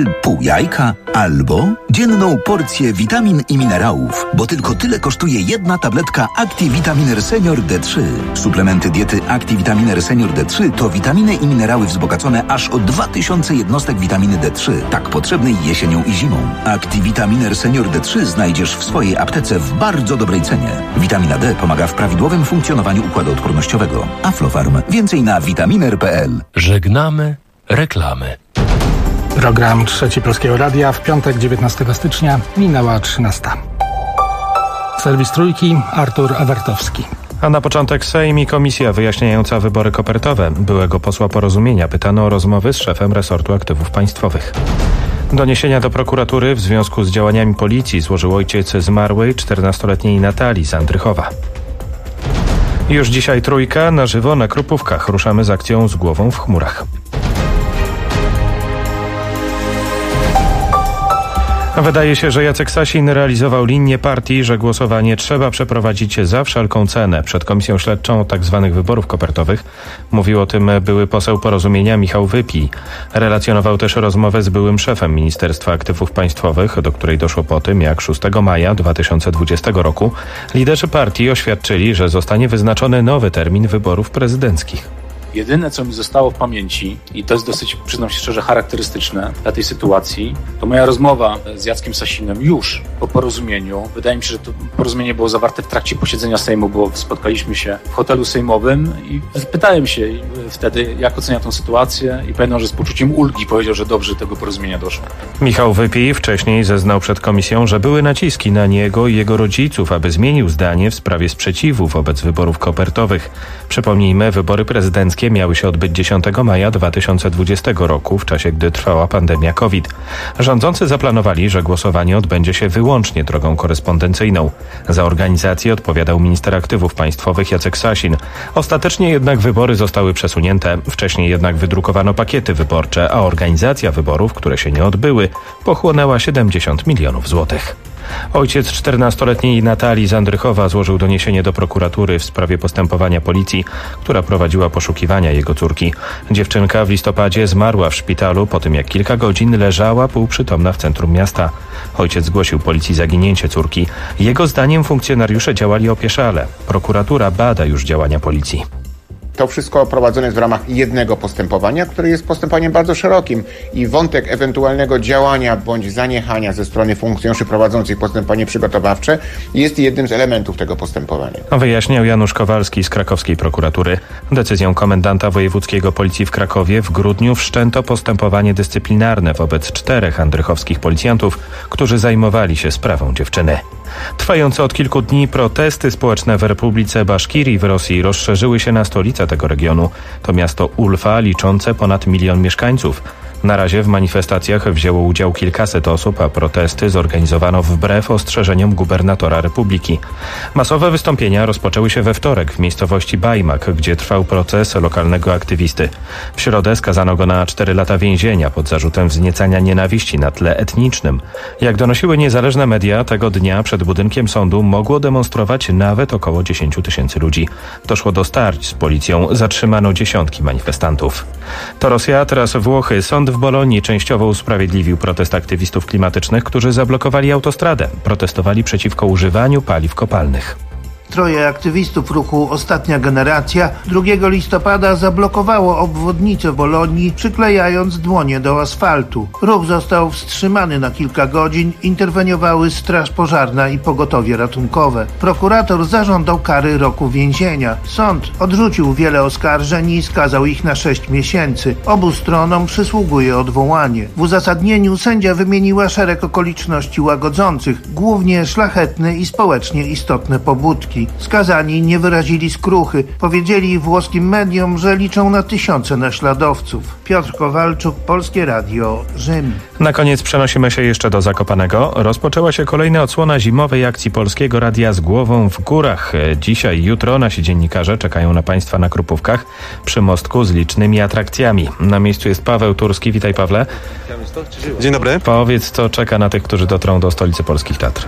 pół jajka, albo dzienną porcję witamin i minerałów, bo tylko tyle kosztuje jedna tabletka ActiVitaminer Senior D3. Suplementy diety ActiVitaminer Senior D3 to witaminy i minerały wzbogacone aż o 2000 jednostek witaminy D3, tak potrzebnej jesienią i zimą. ActiVitaminer Senior D3 znajdziesz w swojej aptece w bardzo dobrej cenie. Witamina D pomaga w prawidłowym funkcjonowaniu układu odpornościowego. Aflofarm. Więcej na vitaminer.pl. Żegnamy reklamy. Program Trzeci Polskiego Radia w piątek 19 stycznia minęła 13. Serwis Trójki, Artur Awertowski. A na początek Sejm i komisja wyjaśniająca wybory kopertowe. Byłego posła Porozumienia pytano o rozmowy z szefem resortu aktywów państwowych. Doniesienia do prokuratury w związku z działaniami policji złożył ojciec zmarłej 14-letniej Natalii z Andrychowa. Już dzisiaj Trójka na żywo na Krupówkach. Ruszamy z akcją Z głową w chmurach. Wydaje się, że Jacek Sasin realizował linię partii, że głosowanie trzeba przeprowadzić za wszelką cenę. Przed komisją śledczą tzw. wyborów kopertowych mówił o tym były poseł Porozumienia Michał Wypij. Relacjonował też rozmowę z byłym szefem Ministerstwa Aktywów Państwowych, do której doszło po tym, jak 6 maja 2020 roku liderzy partii oświadczyli, że zostanie wyznaczony nowy termin wyborów prezydenckich. Jedyne, co mi zostało w pamięci, i to jest dosyć, przyznam się szczerze, charakterystyczne dla tej sytuacji, to moja rozmowa z Jackiem Sasinem już po porozumieniu. Wydaje mi się, że to porozumienie było zawarte w trakcie posiedzenia Sejmu, bo spotkaliśmy się w hotelu sejmowym i pytałem się wtedy, jak ocenia tę sytuację, i pamiętam, że z poczuciem ulgi powiedział, że dobrze do tego porozumienia doszło. Michał Wypij wcześniej zeznał przed komisją, że były naciski na niego i jego rodziców, aby zmienił zdanie w sprawie sprzeciwu wobec wyborów kopertowych. Przypomnijmy, wybory prezydenckie miały się odbyć 10 maja 2020 roku, w czasie gdy trwała pandemia COVID. Rządzący zaplanowali, że głosowanie odbędzie się wyłącznie drogą korespondencyjną. Za organizację odpowiadał minister aktywów państwowych Jacek Sasin. Ostatecznie jednak wybory zostały przesunięte. Wcześniej jednak wydrukowano pakiety wyborcze, a organizacja wyborów, które się nie odbyły, pochłonęła 70 milionów złotych. Ojciec 14-letniej Natalii z Andrychowa złożył doniesienie do prokuratury w sprawie postępowania policji, która prowadziła poszukiwania jego córki. Dziewczynka w listopadzie zmarła w szpitalu po tym, jak kilka godzin leżała półprzytomna w centrum miasta. Ojciec zgłosił policji zaginięcie córki. Jego zdaniem funkcjonariusze działali opieszale. Prokuratura bada już działania policji. To wszystko prowadzone jest w ramach jednego postępowania, które jest postępowaniem bardzo szerokim i wątek ewentualnego działania bądź zaniechania ze strony funkcjonariuszy prowadzących postępowanie przygotowawcze jest jednym z elementów tego postępowania. Wyjaśniał Janusz Kowalski z krakowskiej prokuratury. Decyzją komendanta wojewódzkiego policji w Krakowie w grudniu wszczęto postępowanie dyscyplinarne wobec 4 andrychowskich policjantów, którzy zajmowali się sprawą dziewczyny. Trwające od kilku dni protesty społeczne w Republice Baszkirii w Rosji rozszerzyły się na stolicę tego regionu. To miasto Ulfa, liczące ponad 1 milion mieszkańców. Na razie w manifestacjach wzięło udział kilkaset osób, a protesty zorganizowano wbrew ostrzeżeniom gubernatora republiki. Masowe wystąpienia rozpoczęły się we wtorek w miejscowości Bajmak, gdzie trwał proces lokalnego aktywisty. W środę skazano go na 4 lata więzienia pod zarzutem wzniecania nienawiści na tle etnicznym. Jak donosiły niezależne media, tego dnia przed budynkiem sądu mogło demonstrować nawet około 10 000 ludzi. Doszło do starć z policją, zatrzymano dziesiątki manifestantów. To Rosja, teraz Włochy. Sąd w Bolonii częściowo usprawiedliwił protest aktywistów klimatycznych, którzy zablokowali autostradę. Protestowali przeciwko używaniu paliw kopalnych. Troje aktywistów ruchu Ostatnia Generacja 2 listopada zablokowało obwodnicę Bolonii, przyklejając dłonie do asfaltu. Ruch został wstrzymany na kilka godzin, interweniowały straż pożarna i pogotowie ratunkowe. Prokurator zażądał kary roku więzienia. Sąd odrzucił wiele oskarżeń i skazał ich na 6 miesięcy. Obu stronom przysługuje odwołanie. W uzasadnieniu sędzia wymieniła szereg okoliczności łagodzących, głównie szlachetne i społecznie istotne pobudki. Skazani nie wyrazili skruchy. Powiedzieli włoskim mediom, że liczą na tysiące naśladowców. Piotr Kowalczuk, Polskie Radio, Rzym. Na koniec przenosimy się jeszcze do Zakopanego. Rozpoczęła się kolejna odsłona zimowej akcji Polskiego Radia Z głową w górach. Dzisiaj i jutro nasi dziennikarze czekają na Państwa na Krupówkach przy mostku z licznymi atrakcjami. Na miejscu jest Paweł Turski. Witaj, Pawle. Dzień dobry. Powiedz, co czeka na tych, którzy dotrą do stolicy polskich Tatr.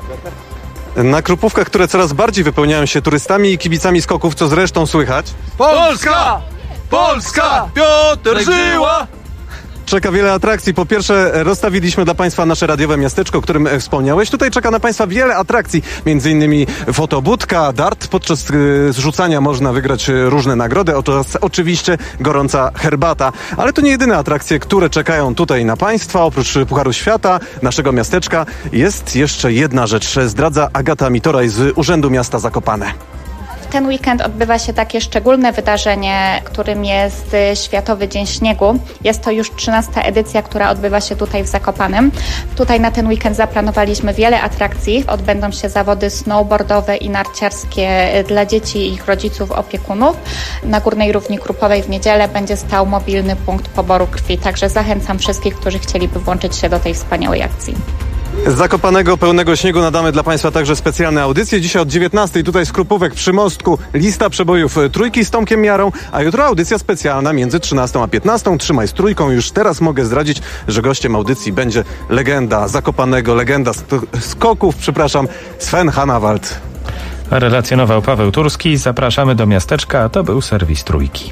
Na Krupówkach, które coraz bardziej wypełniają się turystami i kibicami skoków, co zresztą słychać. Polska! Polska! Piotr Żyła! czeka wiele atrakcji. Po pierwsze, rozstawiliśmy dla Państwa nasze radiowe miasteczko, o którym wspomniałeś. Tutaj czeka na Państwa wiele atrakcji, między innymi fotobudka, dart. Podczas zrzucania można wygrać różne nagrody, oraz oczywiście gorąca herbata. Ale to nie jedyne atrakcje, które czekają tutaj na Państwa. Oprócz Pucharu Świata, naszego miasteczka, jest jeszcze jedna rzecz. Zdradza Agata Mitoraj z Urzędu Miasta Zakopane. Ten weekend odbywa się takie szczególne wydarzenie, którym jest Światowy Dzień Śniegu. Jest to już 13. edycja, która odbywa się tutaj w Zakopanem. Tutaj na ten weekend zaplanowaliśmy wiele atrakcji. Odbędą się zawody snowboardowe i narciarskie dla dzieci i ich rodziców, opiekunów. Na Górnej Równi Krupowej w niedzielę będzie stał mobilny punkt poboru krwi. Także zachęcam wszystkich, którzy chcieliby włączyć się do tej wspaniałej akcji. Z Zakopanego pełnego śniegu nadamy dla Państwa także specjalne audycje. Dzisiaj od 19:00 tutaj z Krupówek przy mostku lista przebojów Trójki z Tomkiem Miarą, a jutro audycja specjalna między 13 a 15:00. Trzymaj z Trójką. Już teraz mogę zdradzić, że gościem audycji będzie legenda Zakopanego, legenda skoków, Sven Hannawald. Relacjonował Paweł Turski. Zapraszamy do miasteczka, a to był serwis Trójki.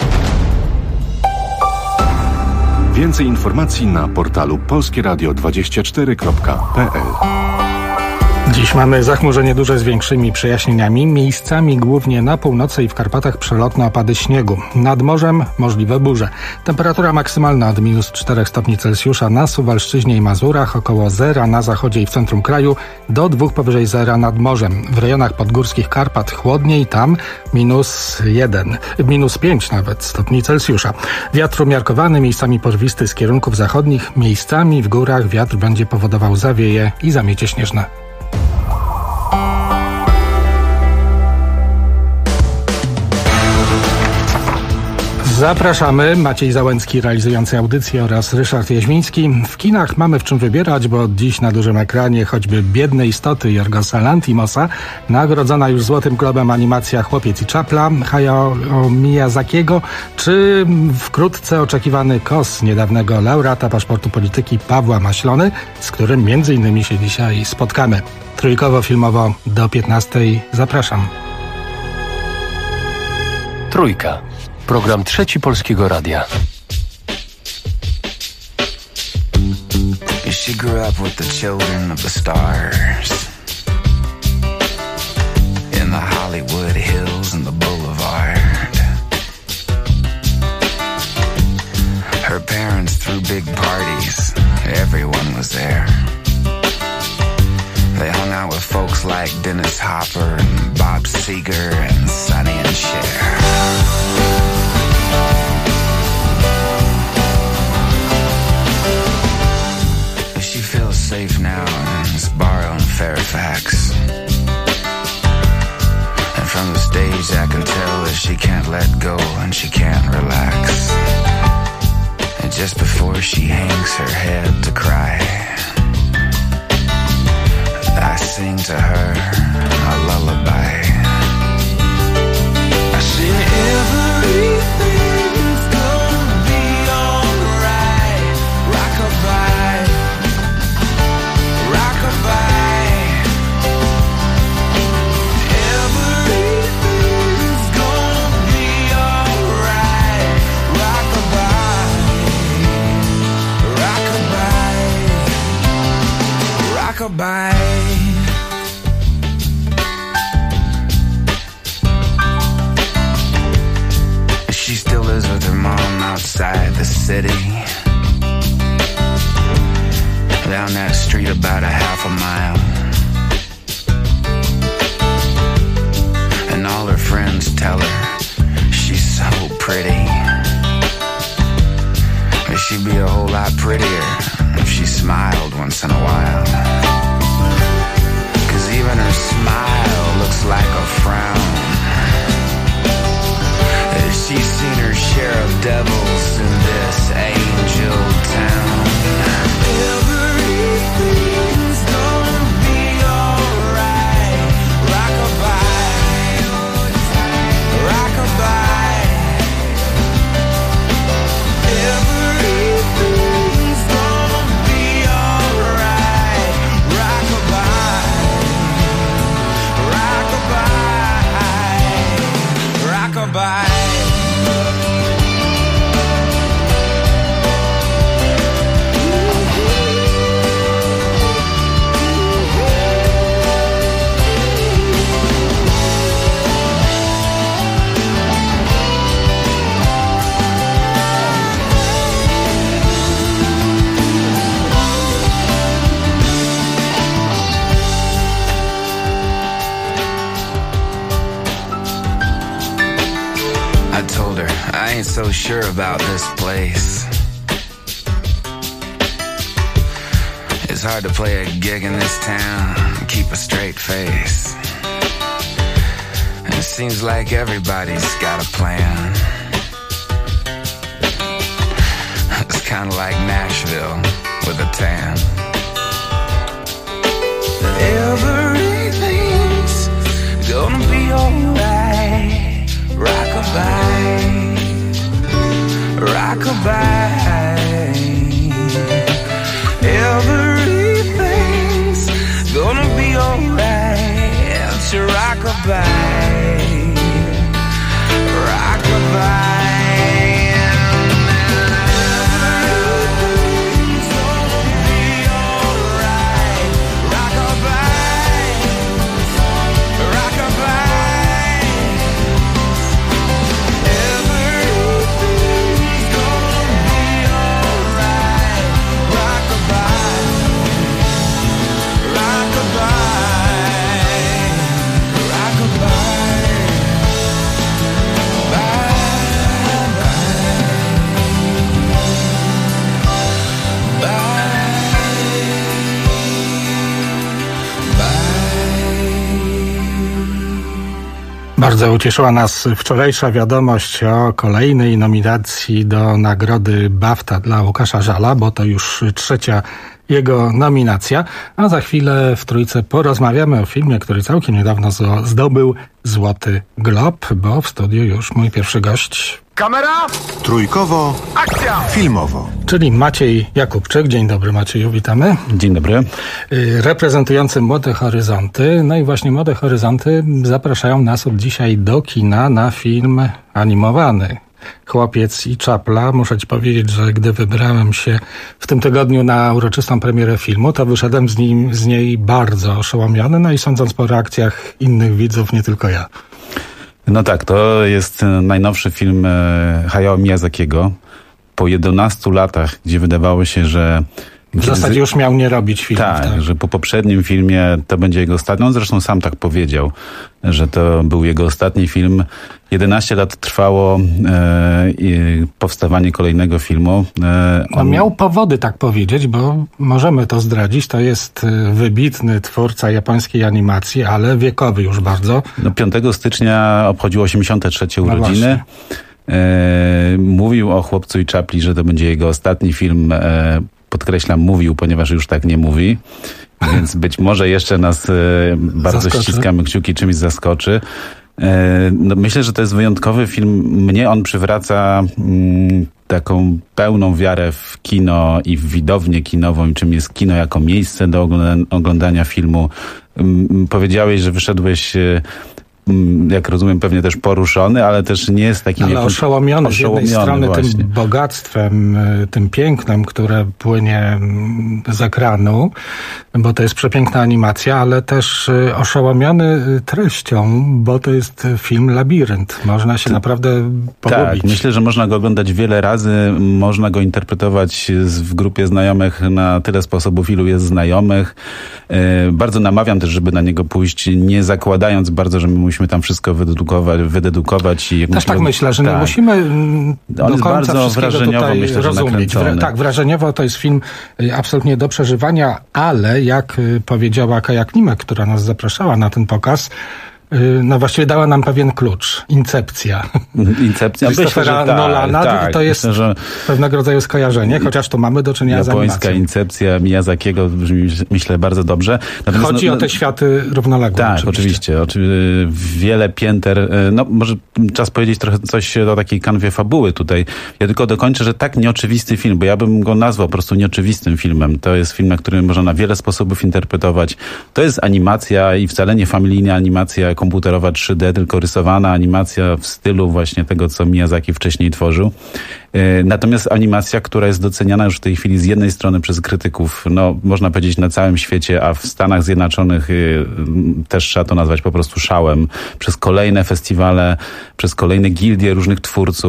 Więcej informacji na portalu polskieradio24.pl. Dziś mamy zachmurzenie duże z większymi przejaśnieniami. Miejscami głównie na północy i w Karpatach przelotne opady śniegu. Nad morzem możliwe burze. Temperatura maksymalna od -4 stopni Celsjusza na Suwalszczyźnie i Mazurach, około 0 na zachodzie i w centrum kraju, do 2 powyżej 0 nad morzem. W rejonach podgórskich Karpat chłodniej, tam -1, -5 nawet stopni Celsjusza. Wiatr umiarkowany, miejscami porwisty z kierunków zachodnich. Miejscami w górach wiatr będzie powodował zawieje i zamiecie śnieżne. Zapraszamy. Maciej Załęcki realizujący audycję oraz Ryszard Jaźwiński. W kinach mamy w czym wybierać, bo dziś na dużym ekranie choćby Biedne istoty Jorgosa Lanthimosa, nagrodzona już Złotym Globem animacja Chłopiec i czapla Hayao Miyazakiego, czy wkrótce oczekiwany KOS niedawnego laureata paszportu polityki Pawła Maślony, z którym między innymi się dzisiaj spotkamy. Trójkowo-filmowo do 15:00. Zapraszam. Trójka. Program Trzeci Polskiego Radia. She grew up with the children of the stars in the Hollywood Hills and the Boulevard. Her parents threw big parties. Everyone was there. They hung out with folks like Dennis Hopper and Bob Seger and Sonny and Cher. She feels safe now in Sbarro and Fairfax. And from the stage I can tell that she can't let go and she can't relax. And just before she hangs her head to cry, I sing to her a lullaby. I sing everything's gonna be alright. Rockabye, rockabye. Everything's gonna be alright. Rockabye, rockabye, rockabye. She still lives with her mom outside the city, down that street about a half a mile. And all her friends tell her she's so pretty, but she'd be a whole lot prettier if she smiled once in a while. 'Cause even her smile looks like a frown. She's seen her share of devils in this angel town. Everything's gonna be alright. Rockabye, rockabye. Everything's gonna be alright. so sure about this place. It's hard to play a gig in this town and keep a straight face. And it seems like everybody's got a plan. It's kind of like Nashville with a tan. Everything's gonna be alright. Rockabye, rockabye. Everything's gonna be alright. It's your rockabye, rockabye. Bardzo ucieszyła nas wczorajsza wiadomość o kolejnej nominacji do nagrody BAFTA dla Łukasza Żala, bo to już 3. jego nominacja. A za chwilę w Trójce porozmawiamy o filmie, który całkiem niedawno zdobył Złoty Glob, bo w studiu już mój pierwszy gość. Kamera! Trójkowo. Akcja! Filmowo. Czyli Maciej Jakubczyk. Dzień dobry, Macieju, witamy. Dzień dobry. Reprezentujący Młode Horyzonty. No i właśnie Młode Horyzonty zapraszają nas od dzisiaj do kina na film animowany. Chłopiec i Czapla. Muszę ci powiedzieć, że gdy wybrałem się w tym tygodniu na uroczystą premierę filmu, to wyszedłem z niej bardzo oszołomiony, no i sądząc po reakcjach innych widzów, nie tylko ja. No tak, to jest najnowszy film Hayao Miyazakiego. Po 11 latach, gdzie wydawało się, że... W zasadzie już miał nie robić filmów. Tak, że po poprzednim filmie to będzie jego ostatni. On zresztą sam tak powiedział, że to był jego ostatni film. 11 lat trwało powstawanie kolejnego filmu. On miał powody tak powiedzieć, bo możemy to zdradzić. To jest wybitny twórca japońskiej animacji, ale wiekowy już bardzo. No, 5 stycznia obchodził 83 urodziny. Mówił o Chłopcu i Czapli, że to będzie jego ostatni film. Podkreślam, mówił, ponieważ już tak nie mówi. Więc być może jeszcze nas bardzo ściskamy kciuki, czymś zaskoczy. No, myślę, że to jest wyjątkowy film. Mnie on przywraca taką pełną wiarę w kino i w widownię kinową, i czym jest kino jako miejsce do oglądania filmu. Powiedziałeś, że wyszedłeś, jak rozumiem, pewnie też poruszony, ale też nie jest takim... Ale oszołomiony z jednej strony właśnie tym bogactwem, tym pięknem, które płynie z ekranu, bo to jest przepiękna animacja, ale też oszołomiony treścią, bo to jest film Labirynt. Można się naprawdę pogubić. Tak, myślę, że można go oglądać wiele razy, można go interpretować w grupie znajomych na tyle sposobów, ilu jest znajomych. Bardzo namawiam też, żeby na niego pójść, nie zakładając bardzo, że my musimy tam wszystko wydedukować. I też tak myślę, że nie musimy do końca bardzo wrażeniowo, tutaj myślę, rozumieć. Tak, wrażeniowo to jest film absolutnie do przeżywania, ale jak powiedziała Kaja Klimek, która nas zapraszała na ten pokaz, no właściwie dała nam pewien klucz. Incepcja. Christophera Nolana, tak, to jest myślę, że pewnego rodzaju skojarzenie, chociaż tu mamy do czynienia z animacją. Japońska Incepcja Miyazakiego brzmi, myślę, bardzo dobrze. Natomiast chodzi o te światy równoległe. Tak, oczywiście. Wiele pięter. No może czas powiedzieć trochę coś o takiej kanwie fabuły tutaj. Ja tylko dokończę, że tak nieoczywisty film, bo ja bym go nazwał po prostu nieoczywistym filmem. To jest film, na który można na wiele sposobów interpretować. To jest animacja i wcale nie familijna animacja komputerowa 3D, tylko rysowana animacja w stylu właśnie tego, co Miyazaki wcześniej tworzył. Natomiast animacja, która jest doceniana już w tej chwili z jednej strony przez krytyków, no można powiedzieć na całym świecie, a w Stanach Zjednoczonych też trzeba to nazwać po prostu szałem. Przez kolejne festiwale, przez kolejne gildie różnych twórców,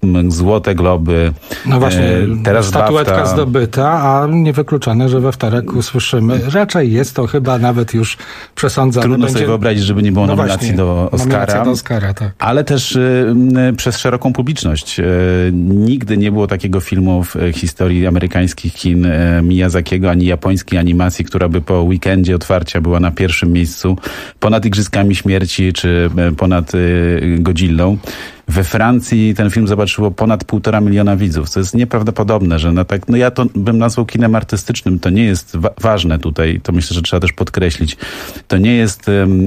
Złote Globy. No właśnie, teraz statuetka BAFTA. zdobyta, a niewykluczone, że we wtorek usłyszymy. Raczej jest to chyba nawet już przesądzone. Trudno sobie wyobrazić, żeby nie było nominacji właśnie, do Oscara. Nominacja do Oscara, tak. Ale też przez szeroką publiczność. Nigdy nie było takiego filmu w historii amerykańskich kin Miyazakiego, ani japońskiej animacji, która by po weekendzie otwarcia była na pierwszym miejscu, ponad Igrzyskami Śmierci, czy ponad Godzillą. We Francji ten film zobaczyło ponad 1,5 miliona widzów, co jest nieprawdopodobne, że ja to bym nazwał kinem artystycznym. To nie jest ważne tutaj, to myślę, że trzeba też podkreślić. To nie jest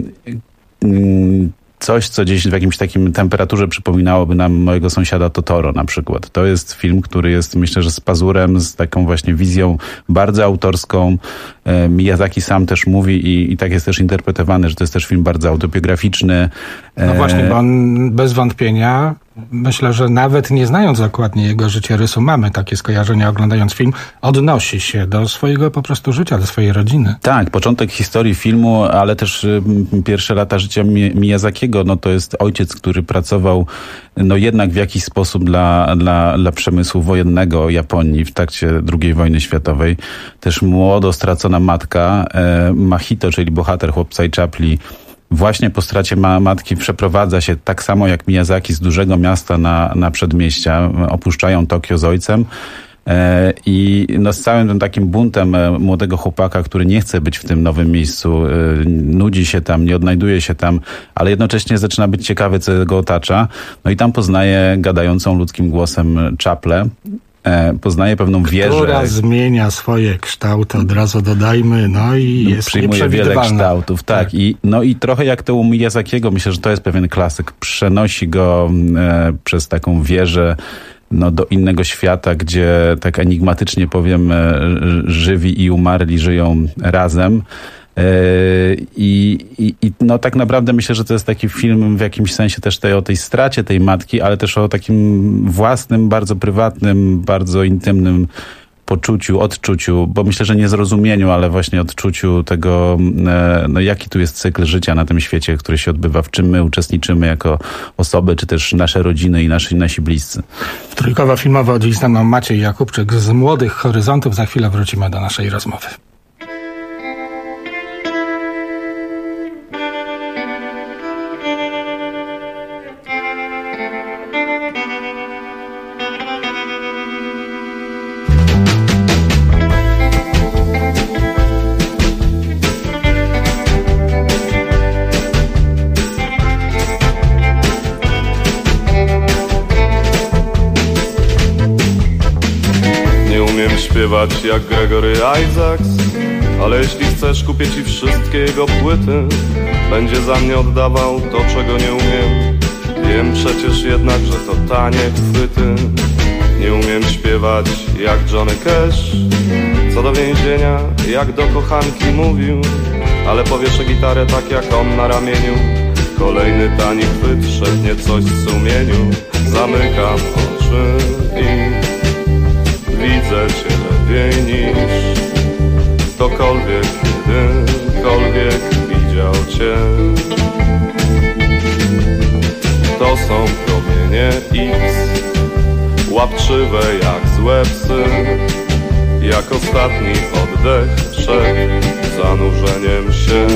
coś, co gdzieś w jakimś takim temperaturze przypominałoby nam Mojego sąsiada Totoro na przykład. To jest film, który jest, myślę, że z pazurem, z taką właśnie wizją bardzo autorską. Miyazaki sam też mówi i tak jest też interpretowany, że to jest też film bardzo autobiograficzny. No właśnie, bo on bez wątpienia, myślę, że nawet nie znając dokładnie jego życiorysu, mamy takie skojarzenia oglądając film, odnosi się do swojego po prostu życia, do swojej rodziny. Tak, początek historii filmu, ale też pierwsze lata życia Miyazakiego, no to jest ojciec, który pracował jednak w jakiś sposób dla przemysłu wojennego Japonii w trakcie II wojny światowej. Też młodo stracona matka, Mahito, czyli bohater Chłopca i Czapli, właśnie po stracie matki przeprowadza się tak samo jak Miyazaki z dużego miasta na przedmieścia. Opuszczają Tokio z ojcem. I z całym tym takim buntem młodego chłopaka, który nie chce być w tym nowym miejscu, nudzi się tam, nie odnajduje się tam, ale jednocześnie zaczyna być ciekawy, co go otacza. No i tam poznaje gadającą ludzkim głosem Czaplę. Poznaje pewną wieżę. Która zmienia swoje kształty, od razu dodajmy, i jest przyjmuje wiele kształtów, tak. I trochę jak to u Miyazakiego, myślę, że to jest pewien klasyk. Przenosi go przez taką wieżę do innego świata, gdzie tak enigmatycznie powiem, żywi i umarli żyją razem. Tak naprawdę myślę, że to jest taki film w jakimś sensie też o tej stracie tej matki, ale też o takim własnym, bardzo prywatnym, bardzo intymnym odczuciu, bo myślę, że nie zrozumieniu, ale właśnie odczuciu tego, jaki tu jest cykl życia na tym świecie, który się odbywa, w czym my uczestniczymy jako osoby, czy też nasze rodziny i nasi bliscy. W Trójkowo Filmowo dziś ze mną Maciej Jakubczyk z Młodych Horyzontów. Za chwilę wrócimy do naszej rozmowy. Śpiewać jak Gregory Isaacs, ale jeśli chcesz, kupię ci wszystkie jego płyty. Będzie za mnie oddawał to, czego nie umiem. Wiem przecież jednak, że to tanie chwyty. Nie umiem śpiewać jak Johnny Cash, co do więzienia, jak do kochanki mówił, ale powieszę gitarę tak jak on na ramieniu. Kolejny tani chwyt, szepnie coś w sumieniu. Zamykam oczy i widzę cię lepiej niż ktokolwiek, kiedykolwiek widział cię. To są promienie X, łapczywe jak złe psy, jak ostatni oddech przed zanurzeniem się.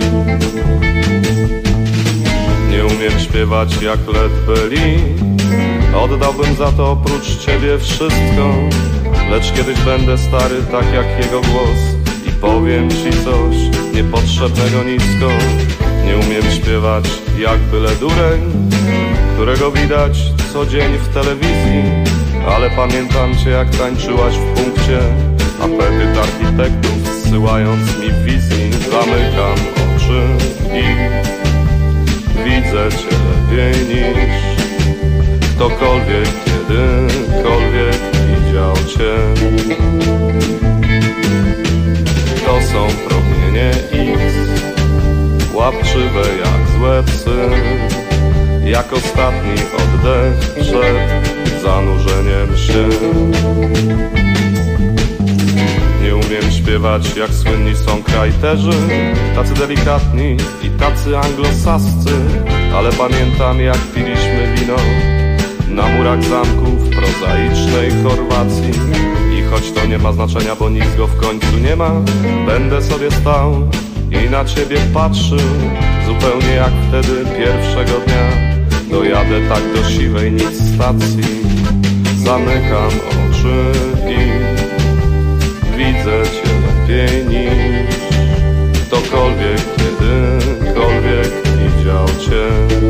Nie umiem śpiewać jak Led Belly, oddałbym za to oprócz ciebie wszystko. Lecz kiedyś będę stary tak jak jego głos i powiem ci coś niepotrzebnego nisko. Nie umiem śpiewać jak byle dureń, którego widać co dzień w telewizji, ale pamiętam cię jak tańczyłaś w punkcie, apetyt architektów zsyłając mi wizji. Zamykam oczy i widzę cię lepiej niż ktokolwiek, kiedykolwiek widział cię. To są promienie X, łapczywe jak złe psy, jak ostatni oddech przed zanurzeniem się. Nie umiem śpiewać jak słynni songwriterzy, tacy delikatni i tacy anglosascy, ale pamiętam jak piliśmy wino na murach zamków prozaicznej Chorwacji. I choć to nie ma znaczenia, bo nic go w końcu nie ma, będę sobie stał i na ciebie patrzył, zupełnie jak wtedy pierwszego dnia. Dojadę tak do siwej nic stacji, zamykam oczy i widzę cię lepiej niż ktokolwiek, kiedykolwiek widział cię.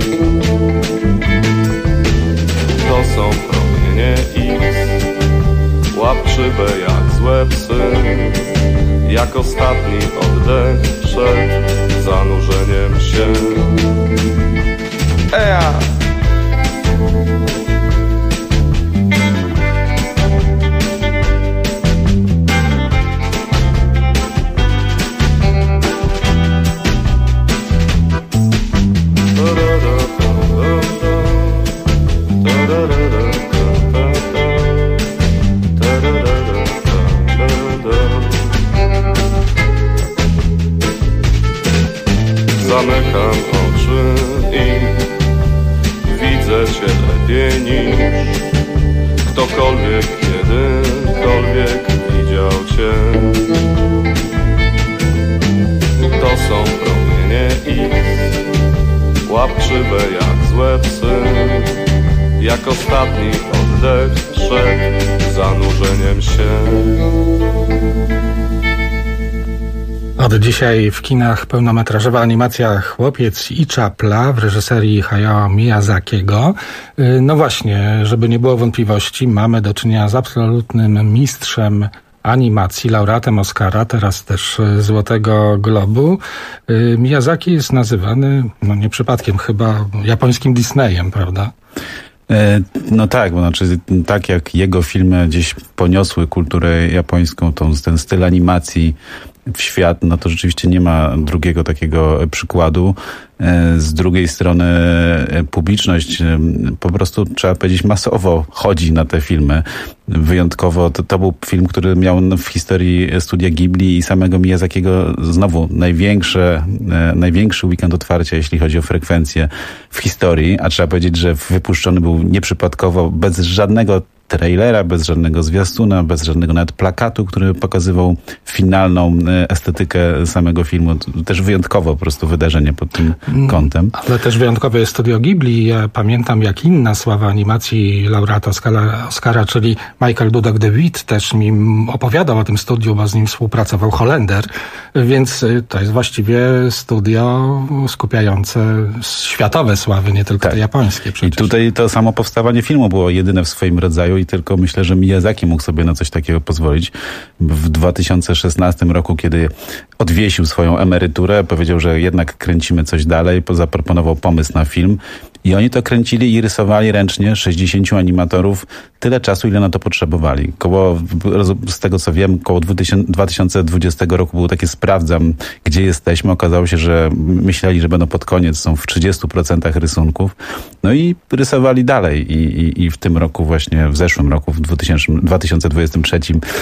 To są promienie X, łapczywe jak złe psy, jak ostatni oddech przed zanurzeniem się. Eja! Zamykam oczy i widzę cię lepiej niż ktokolwiek, kiedykolwiek widział cię. To są promienie X, łapczywe jak złe psy, jak ostatni oddech przed zanurzeniem się. Od dzisiaj w kinach pełnometrażowa animacja Chłopiec i Czapla w reżyserii Hayao Miyazakiego. No właśnie, żeby nie było wątpliwości, mamy do czynienia z absolutnym mistrzem animacji, laureatem Oscara, teraz też Złotego Globu. Miyazaki jest nazywany, no nie przypadkiem chyba, japońskim Disneyem, prawda? No tak, bo znaczy tak jak jego filmy gdzieś poniosły kulturę japońską, ten styl animacji w świat, no to rzeczywiście nie ma drugiego takiego przykładu. Z drugiej strony publiczność po prostu, trzeba powiedzieć, masowo chodzi na te filmy. Wyjątkowo to był film, który miał w historii studia Ghibli i samego Miyazakiego znowu największy weekend otwarcia, jeśli chodzi o frekwencję w historii, a trzeba powiedzieć, że wypuszczony był nieprzypadkowo, bez żadnego trailera, bez żadnego zwiastuna, bez żadnego nawet plakatu, który pokazywał finalną estetykę samego filmu. Też wyjątkowo po prostu wydarzenie pod tym kątem. Ale też wyjątkowe jest studio Ghibli. Ja pamiętam, jak inna sława animacji laureata Oscara, czyli Michael Dudek-de-Wit, też mi opowiadał o tym studiu, bo z nim współpracował Holender, więc to jest właściwie studio skupiające światowe sławy, nie tylko te japońskie przecież. I tutaj to samo powstawanie filmu było jedyne w swoim rodzaju i tylko myślę, że Miyazaki mógł sobie na coś takiego pozwolić. W 2016 roku, kiedy odwiesił swoją emeryturę, powiedział, że jednak kręcimy coś dalej, zaproponował pomysł na film i oni to kręcili i rysowali ręcznie, 60 animatorów, tyle czasu, ile na to potrzebowali. Z tego co wiem, koło 2020 roku było takie sprawdzam, gdzie jesteśmy. Okazało się, że myśleli, że będą pod koniec, są w 30% rysunków. No i rysowali dalej i w tym roku właśnie, w zeszłym roku, w 2023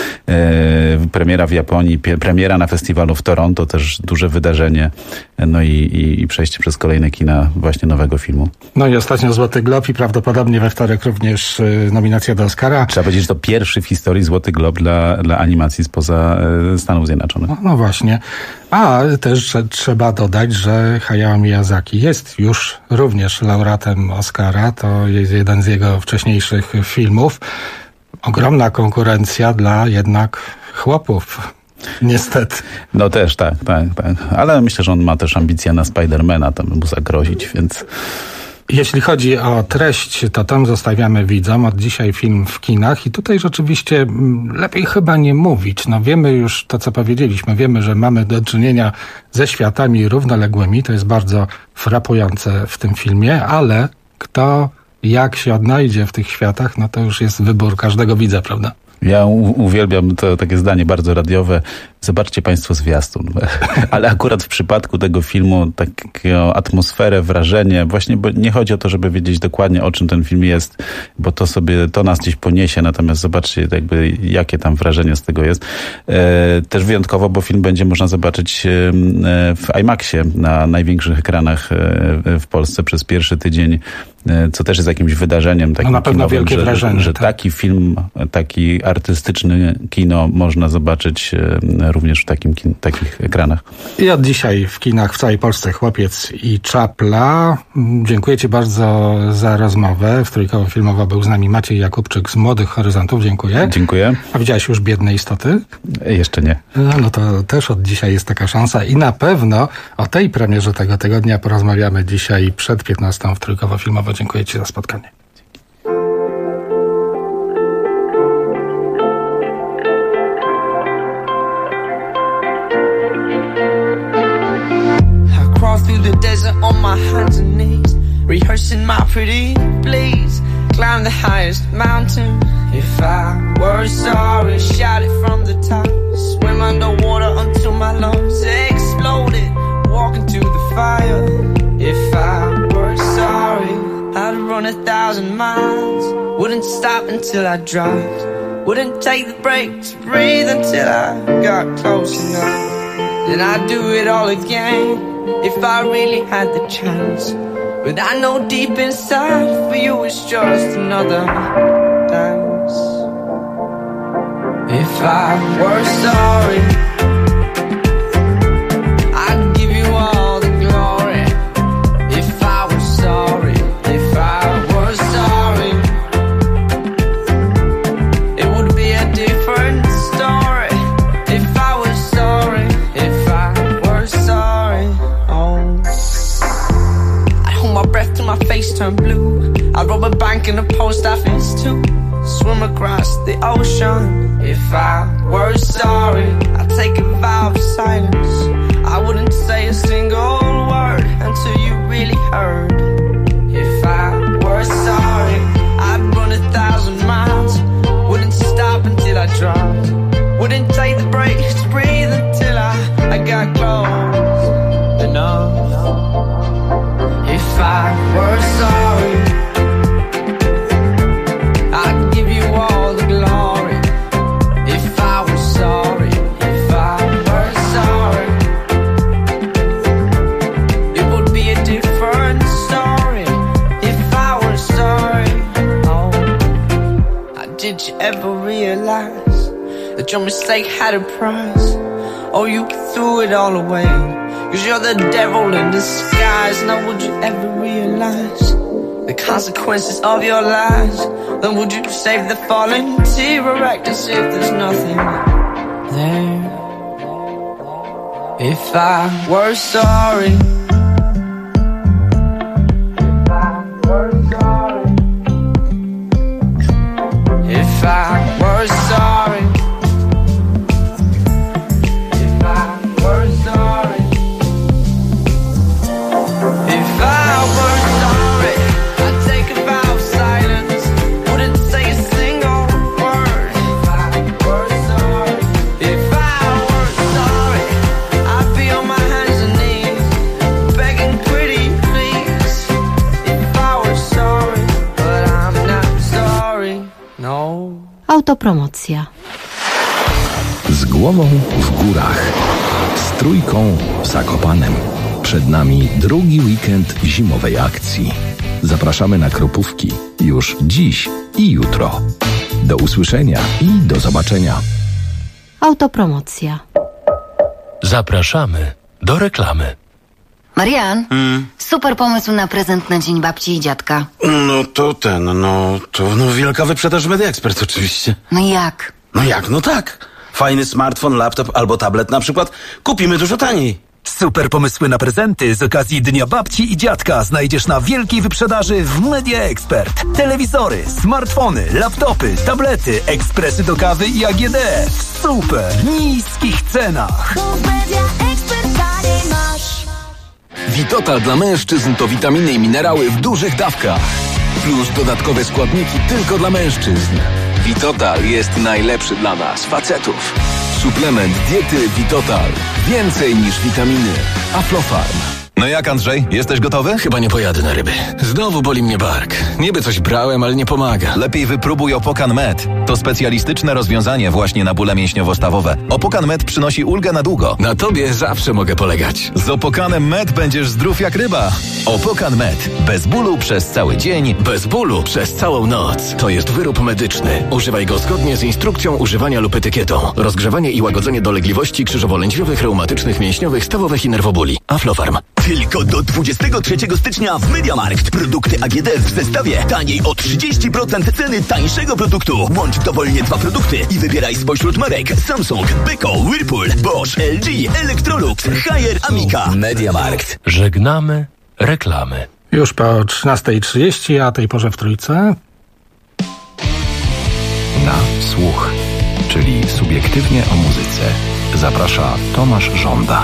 premiera w Japonii, premiera na festiwalu w Toronto, też duże wydarzenie, no i przejście przez kolejne kina właśnie nowego filmu. No i ostatnio Złoty Glob i prawdopodobnie we wtorek również nominacja do Oscara. Trzeba powiedzieć, że to pierwszy w historii Złoty Glob dla animacji spoza Stanów Zjednoczonych. No właśnie. A też trzeba dodać, że Hayao Miyazaki jest już również laureatem Oscara. To jest jeden z jego wcześniejszych filmów. Ogromna konkurencja dla jednak chłopów. Niestety. No też, tak. Ale myślę, że on ma też ambicje na Spidermana, tam mu zagrozić, więc... Jeśli chodzi o treść, to tam zostawiamy widzom. Od dzisiaj film w kinach i tutaj rzeczywiście lepiej chyba nie mówić. No wiemy już to, co powiedzieliśmy. Wiemy, że mamy do czynienia ze światami równoległymi. To jest bardzo frapujące w tym filmie, ale kto jak się odnajdzie w tych światach, no to już jest wybór każdego widza, prawda? Ja uwielbiam to takie zdanie bardzo radiowe. Zobaczcie państwo zwiastun. Ale akurat w przypadku tego filmu taką atmosferę, wrażenie, właśnie, bo nie chodzi o to, żeby wiedzieć dokładnie, o czym ten film jest, bo to nas gdzieś poniesie, natomiast zobaczcie jakby, jakie tam wrażenie z tego jest. Też wyjątkowo, bo film będzie można zobaczyć w IMAXie na największych ekranach w Polsce przez pierwszy tydzień, co też jest jakimś wydarzeniem takim na pewno kinowym, wielkie wrażenie, że taki film, taki artystyczny kino można zobaczyć również w takich ekranach. I od dzisiaj w kinach w całej Polsce Chłopiec i Czapla. Dziękuję ci bardzo za rozmowę. W Trójkowo Filmowo był z nami Maciej Jakubczyk z Młodych Horyzontów. Dziękuję. Dziękuję. A widziałeś już Biedne istoty? Jeszcze nie. No to też od dzisiaj jest taka szansa i na pewno o tej premierze tego tygodnia porozmawiamy dzisiaj przed 15 w Trójkowo Filmowo. Dziękuję ci za spotkanie. Through the desert on my hands and knees, rehearsing my pretty please. Climb the highest mountain. If I were sorry, shout it from the top. Swim underwater until my lungs exploded. Walk into the fire. If I were sorry, I'd run 1,000 miles. Wouldn't stop until I dropped. Wouldn't take the break to breathe until I got close enough. Then I'd do it all again. If I really had the chance. But I know deep inside for you it's just another dance. If I were sorry, I'd give you all the glory. If I were sorry, if I were sorry, it would be a different story. If I was sorry, if I were sorry. My breath till my face turned blue. I'd rob a bank in a post office too. Swim across the ocean. If I were sorry, I'd take a vow of silence. I wouldn't say a single word until you really heard. If I were sorry, I'd run 1,000 miles. Wouldn't stop until I dropped. Wouldn't take the break to breathe until I got close enough. If I were sorry, I'd give you all the glory. If I were sorry, if I were sorry, it would be a different story. If I were sorry, oh, did you ever realize that your mistake had a price? Or you threw it all away? 'Cause you're the devil in disguise. Now would you ever realize the consequences of your lies? Then would you save the falling tear or act as if there's nothing there? If I were sorry, if I were sorry, if I were sorry, if I were sorry, I'd take a vow of silence. Wouldn't say a single word. If I were sorry, if I were sorry, I'd be on my hands and knees, begging pretty please. If I were sorry, but I'm not sorry, no. Autopromocja. Z głową w górach, z trójką w Zakopanem. Przed nami drugi weekend zimowej akcji. Zapraszamy na Kropówki już dziś i jutro. Do usłyszenia i do zobaczenia. Autopromocja. Zapraszamy do reklamy. Marian, super pomysł na prezent na Dzień Babci i Dziadka. No wielka wyprzedaż Media Expert oczywiście. No jak? No tak. Fajny smartfon, laptop albo tablet na przykład kupimy dużo taniej. Super pomysły na prezenty z okazji Dnia Babci i Dziadka znajdziesz na wielkiej wyprzedaży w Media Expert. Telewizory, smartfony, laptopy, tablety, ekspresy do kawy i AGD w super niskich cenach. Vitotal dla mężczyzn to witaminy i minerały w dużych dawkach. Plus dodatkowe składniki tylko dla mężczyzn. Vitotal jest najlepszy dla nas, facetów. Suplement diety Vitotal. Więcej niż witaminy. Aflofarm. No jak, Andrzej? Jesteś gotowy? Chyba nie pojadę na ryby. Znowu boli mnie bark. Niby coś brałem, ale nie pomaga. Lepiej wypróbuj Opokan Med. To specjalistyczne rozwiązanie właśnie na bóle mięśniowo-stawowe. Opokan Med przynosi ulgę na długo. Na tobie zawsze mogę polegać. Z Opokanem Med będziesz zdrów jak ryba. Opokan Med. Bez bólu przez cały dzień. Bez bólu przez całą noc. To jest wyrób medyczny. Używaj go zgodnie z instrukcją używania lub etykietą. Rozgrzewanie i łagodzenie dolegliwości krzyżowo-lędźwiowych, reumatycznych, mięśniowych, stawowych i nerwobóli. Aflofarm. Tylko do 23 stycznia w MediaMarkt. Produkty AGD w zestawie taniej o 30% ceny tańszego produktu. Łącz dowolnie 2 produkty i wybieraj spośród marek Samsung, Beko, Whirlpool, Bosch, LG, Electrolux, Haier, Amica. MediaMarkt. Żegnamy reklamy. Już po 13:30, a tej porze w Trójce. Na słuch, czyli subiektywnie o muzyce. Zaprasza Tomasz Żąda.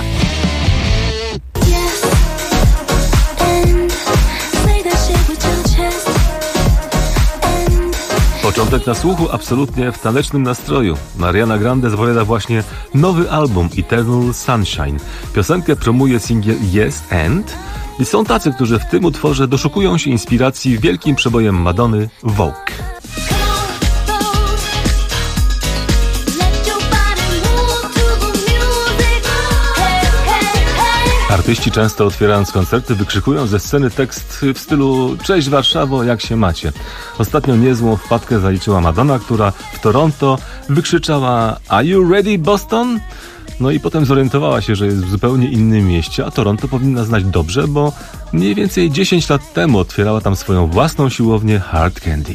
Początek na słuchu absolutnie w tanecznym nastroju. Ariana Grande zapowiada właśnie nowy album Eternal Sunshine. Piosenkę promuje singiel Yes and i są tacy, którzy w tym utworze doszukują się inspiracji wielkim przebojem Madonny Vogue. Artyści często otwierając koncerty wykrzykują ze sceny tekst w stylu "Cześć Warszawo, jak się macie?". Ostatnio niezłą wpadkę zaliczyła Madonna, która w Toronto wykrzyczała "Are you ready, Boston?". No i potem zorientowała się, że jest w zupełnie innym mieście, a Toronto powinna znać dobrze, bo mniej więcej 10 lat temu otwierała tam swoją własną siłownię Hard Candy.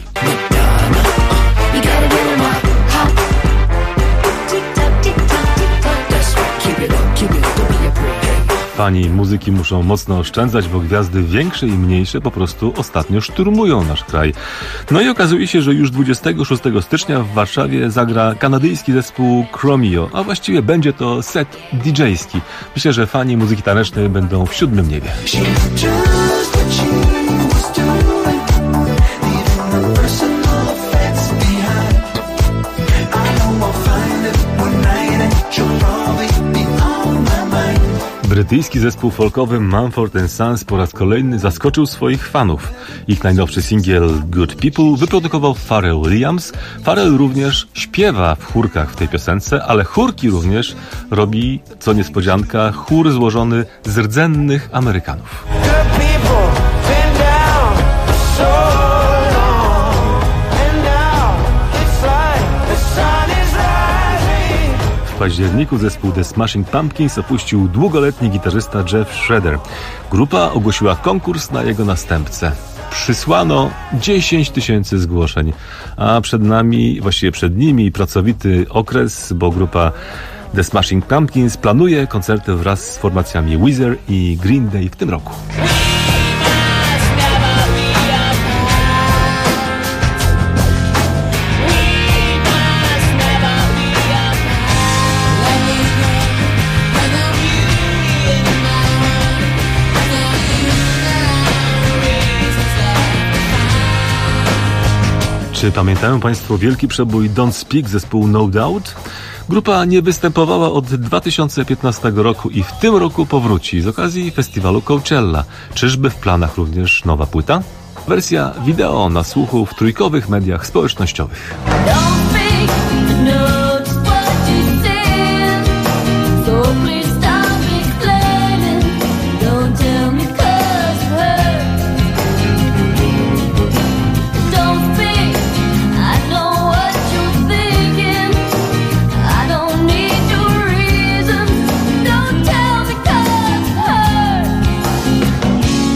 Fani muzyki muszą mocno oszczędzać, bo gwiazdy większe i mniejsze po prostu ostatnio szturmują nasz kraj. No i okazuje się, że już 26 stycznia w Warszawie zagra kanadyjski zespół Chromeo, a właściwie będzie to set DJ-ski. Myślę, że fani muzyki tanecznej będą w 7. niebie. Brytyjski zespół folkowy Mumford & Sons po raz kolejny zaskoczył swoich fanów. Ich najnowszy singiel Good People wyprodukował Pharrell Williams. Pharrell również śpiewa w chórkach w tej piosence, ale chórki również robi, co niespodzianka, chór złożony z rdzennych Amerykanów. W październiku zespół The Smashing Pumpkins opuścił długoletni gitarzysta Jeff Shredder. Grupa ogłosiła konkurs na jego następcę. Przysłano 10 000 zgłoszeń, a przed nimi pracowity okres, bo grupa The Smashing Pumpkins planuje koncerty wraz z formacjami Weezer i Green Day w tym roku. Czy pamiętają Państwo wielki przebój Don't Speak zespołu No Doubt? Grupa nie występowała od 2015 roku i w tym roku powróci z okazji festiwalu Coachella. Czyżby w planach również nowa płyta? Wersja wideo na słuchu w trójkowych mediach społecznościowych.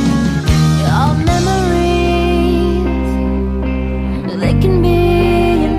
They can be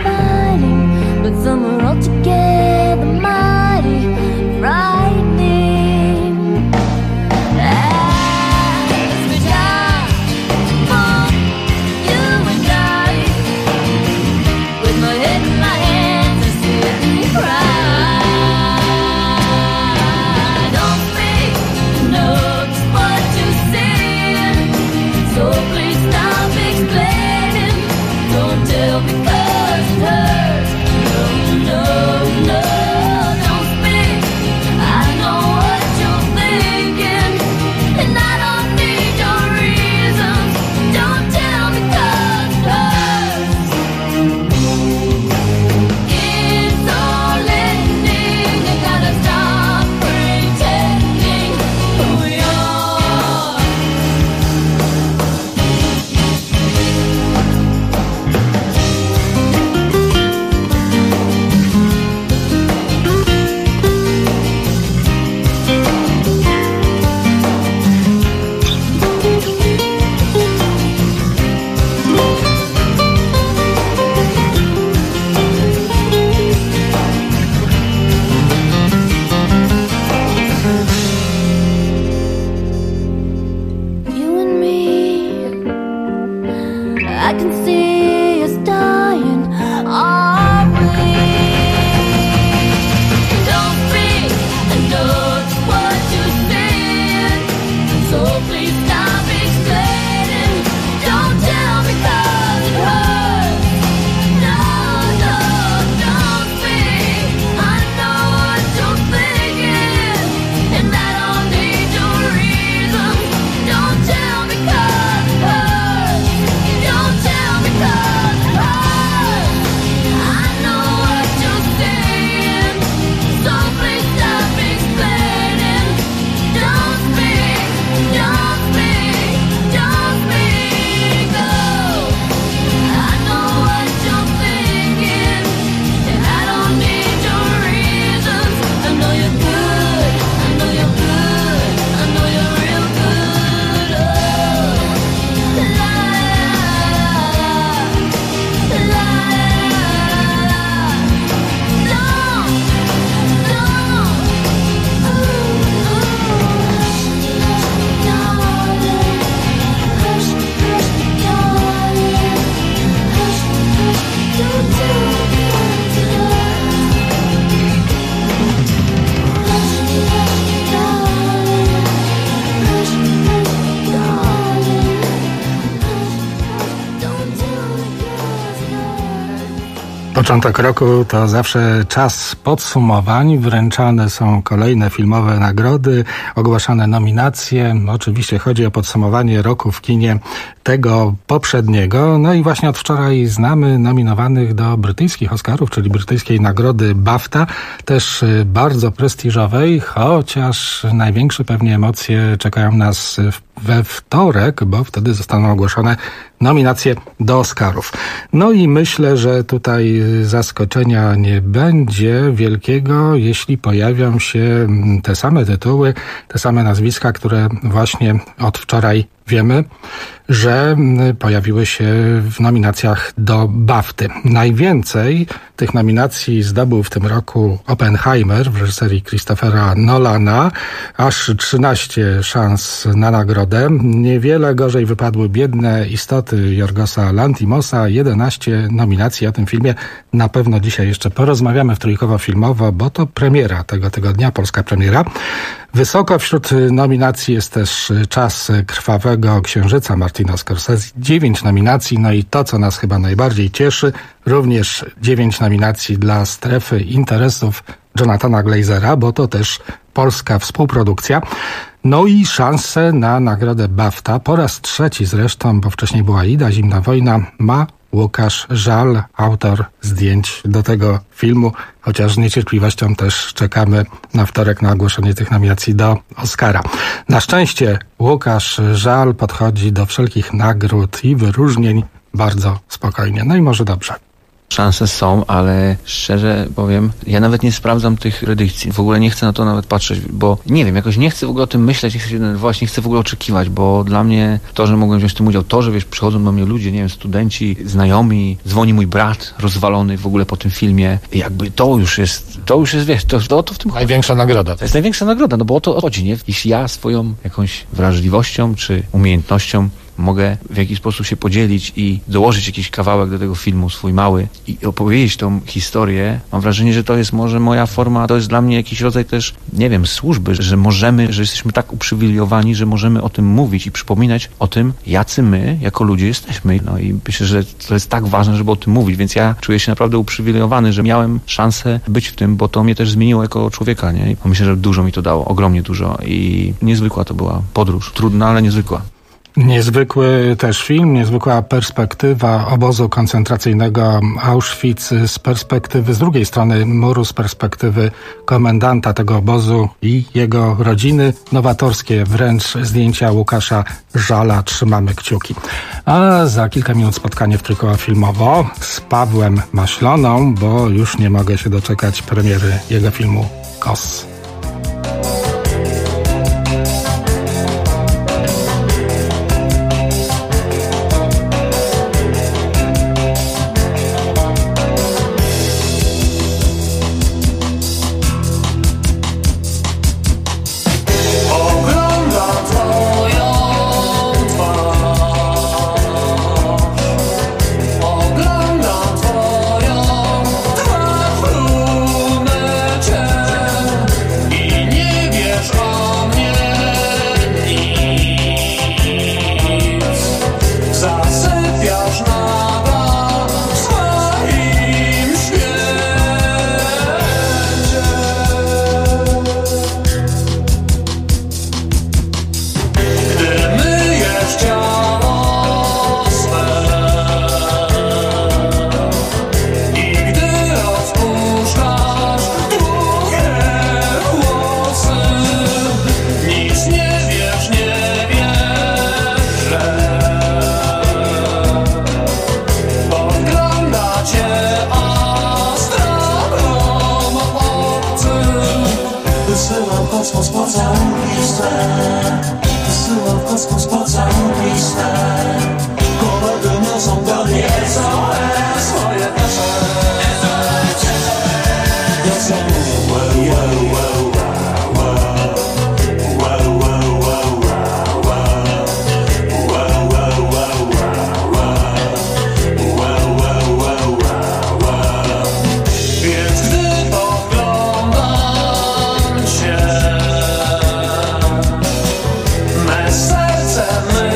Początek roku to zawsze czas podsumowań. Wręczane są kolejne filmowe nagrody, ogłaszane nominacje. Oczywiście chodzi o podsumowanie roku w kinie tego poprzedniego. No i właśnie od wczoraj znamy nominowanych do brytyjskich Oscarów, czyli brytyjskiej nagrody BAFTA, też bardzo prestiżowej, chociaż największe pewnie emocje czekają nas we wtorek, bo wtedy zostaną ogłoszone nominacje do Oscarów. No i myślę, że tutaj zaskoczenia nie będzie wielkiego, jeśli pojawią się te same tytuły, te same nazwiska, które właśnie od wczoraj wiemy, że pojawiły się w nominacjach do BAFTY. Najwięcej tych nominacji zdobył w tym roku Oppenheimer w reżyserii Christophera Nolana. Aż 13 szans na nagrodę. Niewiele gorzej wypadły Biedne istoty Jorgosa Lanthimosa. 11 nominacji. O tym filmie na pewno dzisiaj jeszcze porozmawiamy w Trójkowo Filmowo, bo to premiera tego tygodnia, polska premiera. Wysoko wśród nominacji jest też Czas krwawego księżyca Martina Scorsese. 9 nominacji, no i to, co nas chyba najbardziej cieszy, również 9 nominacji dla Strefy interesów Jonathana Glazera, bo to też polska współprodukcja. No i szanse na nagrodę BAFTA, po raz trzeci zresztą, bo wcześniej była Ida, Zimna wojna, ma Łukasz Żal, autor zdjęć do tego filmu, chociaż z niecierpliwością też czekamy na wtorek na ogłoszenie tych nominacji do Oscara. Na szczęście Łukasz Żal podchodzi do wszelkich nagród i wyróżnień bardzo spokojnie. No i może dobrze. Szanse są, ale szczerze powiem, ja nawet nie sprawdzam tych predykcji. W ogóle nie chcę na to nawet patrzeć, bo nie wiem, jakoś nie chcę w ogóle o tym myśleć, nie chcę się denerwować, nie chcę w ogóle oczekiwać, bo dla mnie to, że mogłem wziąć w tym udział, to, że wiesz, przychodzą do mnie ludzie, nie wiem, studenci, znajomi, dzwoni mój brat rozwalony w ogóle po tym filmie, jakby to już jest, wiesz, to w tym największa nagroda. To jest największa nagroda, no bo o to chodzi, nie? Jeśli ja swoją jakąś wrażliwością czy umiejętnością mogę w jakiś sposób się podzielić i dołożyć jakiś kawałek do tego filmu, swój mały, i opowiedzieć tą historię, mam wrażenie, że to jest może moja forma, to jest dla mnie jakiś rodzaj też, nie wiem, służby, że jesteśmy tak uprzywilejowani, że możemy o tym mówić i przypominać o tym, jacy my, jako ludzie jesteśmy. No i myślę, że to jest tak ważne, żeby o tym mówić, więc ja czuję się naprawdę uprzywilejowany, że miałem szansę być w tym, bo to mnie też zmieniło jako człowieka, nie? I myślę, że dużo mi to dało, ogromnie dużo i niezwykła to była podróż. Trudna, ale niezwykła. Niezwykły też film, niezwykła perspektywa obozu koncentracyjnego Auschwitz z drugiej strony muru, z perspektywy komendanta tego obozu i jego rodziny. Nowatorskie wręcz zdjęcia Łukasza Żala. Trzymamy kciuki. A za kilka minut spotkanie w Trójkoło Filmowo z Pawłem Maśloną, bo już nie mogę się doczekać premiery jego filmu KOS.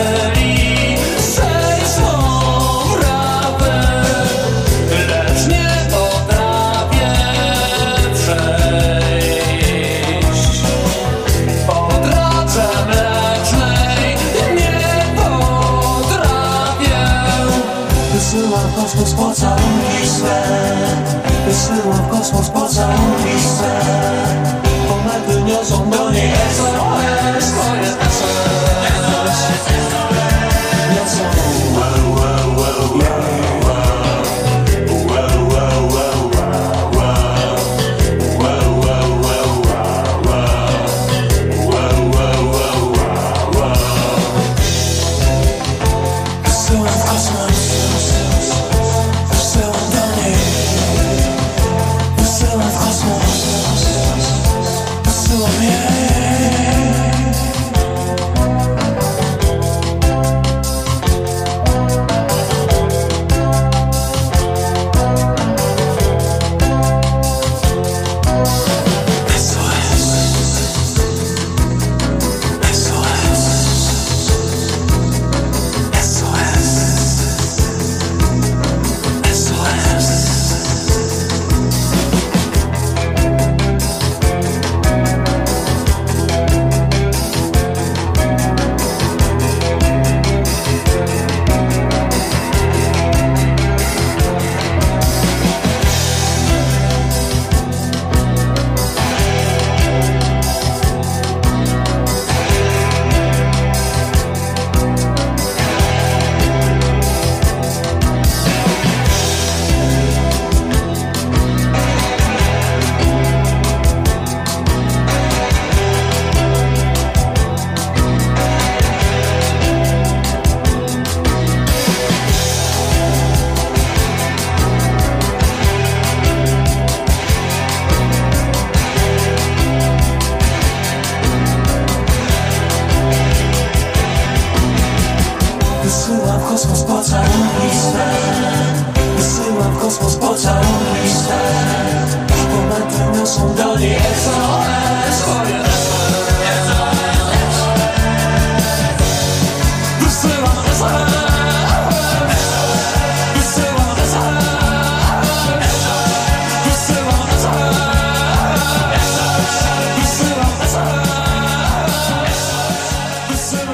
Lecz nie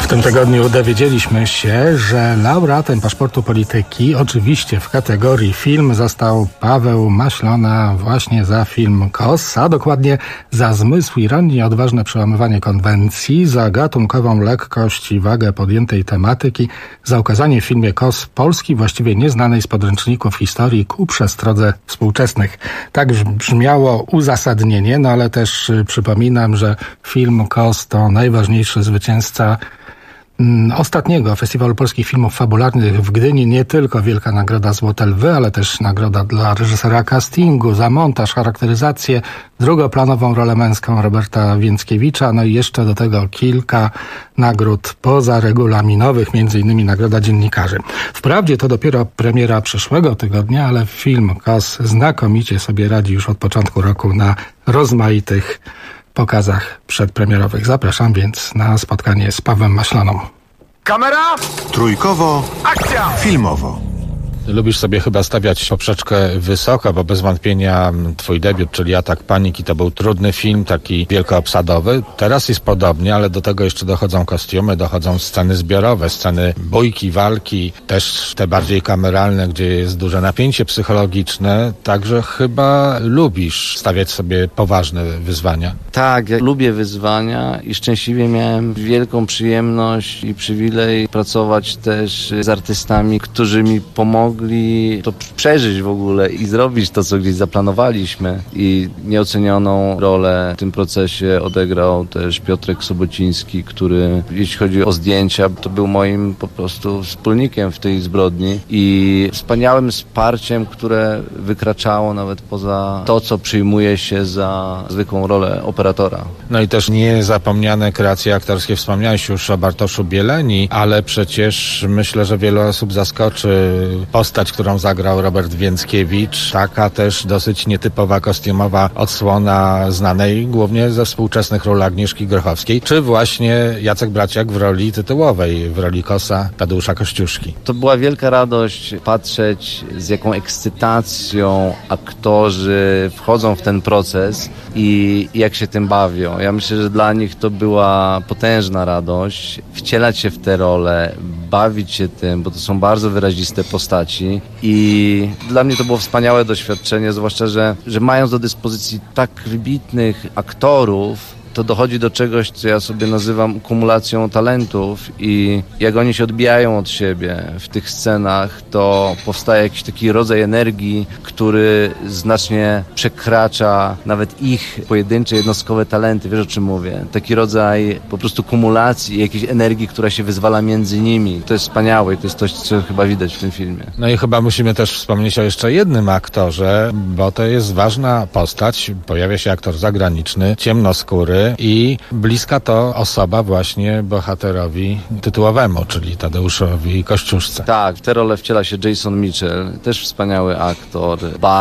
W tym tygodniu dowiedzieliśmy się, że laureatem Paszportu Polityki, oczywiście w kategorii film, został Paweł Maślona właśnie za film KOS, a dokładnie za zmysł ironii, odważne przełamywanie konwencji, za gatunkową lekkość i wagę podjętej tematyki, za ukazanie w filmie KOS Polski właściwie nieznanej z podręczników historii ku przestrodze współczesnych. Tak brzmiało uzasadnienie, no ale też przypominam, że film KOS to najważniejszy zwycięzca ostatniego Festiwalu Polskich Filmów Fabularnych w Gdyni. Nie tylko Wielka Nagroda Złote Lwy, ale też nagroda dla reżysera castingu, za montaż, charakteryzację, drugoplanową rolę męską Roberta Więckiewicza, no i jeszcze do tego kilka nagród pozaregulaminowych, między innymi Nagroda Dziennikarzy. Wprawdzie to dopiero premiera przyszłego tygodnia, ale film KOS znakomicie sobie radzi już od początku roku na rozmaitych pokazach przedpremierowych. Zapraszam więc na spotkanie z Pawłem Maśloną. Kamera! Trójkowo. Akcja! Filmowo. Lubisz sobie chyba stawiać poprzeczkę wysoko, bo bez wątpienia twój debiut, czyli Atak Paniki, to był trudny film, taki wielkoobsadowy. Teraz jest podobnie, ale do tego jeszcze dochodzą kostiumy, dochodzą sceny zbiorowe, sceny bójki, walki, też te bardziej kameralne, gdzie jest duże napięcie psychologiczne. Także chyba lubisz stawiać sobie poważne wyzwania. Tak, ja lubię wyzwania i szczęśliwie miałem wielką przyjemność i przywilej pracować też z artystami, którzy mi pomogli to przeżyć w ogóle i zrobić to, co gdzieś zaplanowaliśmy. I nieocenioną rolę w tym procesie odegrał też Piotrek Sobociński, który, jeśli chodzi o zdjęcia, to był moim po prostu wspólnikiem w tej zbrodni i wspaniałym wsparciem, które wykraczało nawet poza to, co przyjmuje się za zwykłą rolę operatora. No i też niezapomniane kreacje aktorskie. Wspomniałeś już o Bartoszu Bieleni, ale przecież myślę, że wiele osób zaskoczy postać, którą zagrał Robert Więckiewicz. Taka też dosyć nietypowa, kostiumowa odsłona znanej głównie ze współczesnych ról Agnieszki Grochowskiej, czy właśnie Jacek Braciak w roli tytułowej, w roli Kosa Tadeusza Kościuszki. To była wielka radość patrzeć, z jaką ekscytacją aktorzy wchodzą w ten proces i jak się tym bawią. Ja myślę, że dla nich to była potężna radość wcielać się w te role, bawić się tym, bo to są bardzo wyraziste postaci i dla mnie to było wspaniałe doświadczenie, zwłaszcza, że mając do dyspozycji tak wybitnych aktorów, to dochodzi do czegoś, co ja sobie nazywam kumulacją talentów i jak oni się odbijają od siebie w tych scenach, to powstaje jakiś taki rodzaj energii, który znacznie przekracza nawet ich pojedyncze, jednostkowe talenty. Wiesz, o czym mówię? Taki rodzaj po prostu kumulacji, jakiejś energii, która się wyzwala między nimi. To jest wspaniałe i to jest coś, co chyba widać w tym filmie. No i chyba musimy też wspomnieć o jeszcze jednym aktorze, bo to jest ważna postać. Pojawia się aktor zagraniczny, ciemnoskóry, i bliska to osoba właśnie bohaterowi tytułowemu, czyli Tadeuszowi Kościuszce. Tak, w tę rolę wciela się Jason Mitchell, też wspaniały aktor,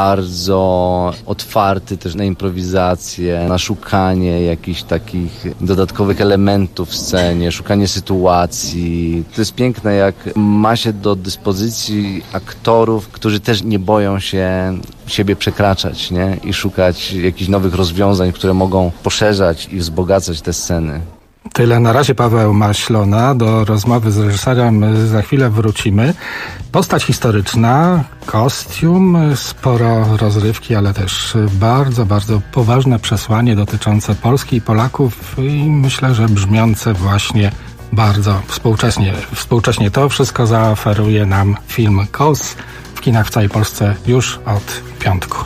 bardzo otwarty też na improwizację, na szukanie jakichś takich dodatkowych elementów w scenie, szukanie sytuacji. To jest piękne, jak ma się do dyspozycji aktorów, którzy też nie boją się siebie przekraczać, nie? I szukać jakichś nowych rozwiązań, które mogą poszerzać i wzbogacać te sceny. Tyle na razie Paweł Maślona. Do rozmowy z reżyserem za chwilę wrócimy. Postać historyczna, kostium, sporo rozrywki, ale też bardzo, bardzo poważne przesłanie dotyczące Polski i Polaków i myślę, że brzmiące właśnie bardzo współcześnie. To wszystko zaoferuje nam film KOS w kinach w całej Polsce już od piątku.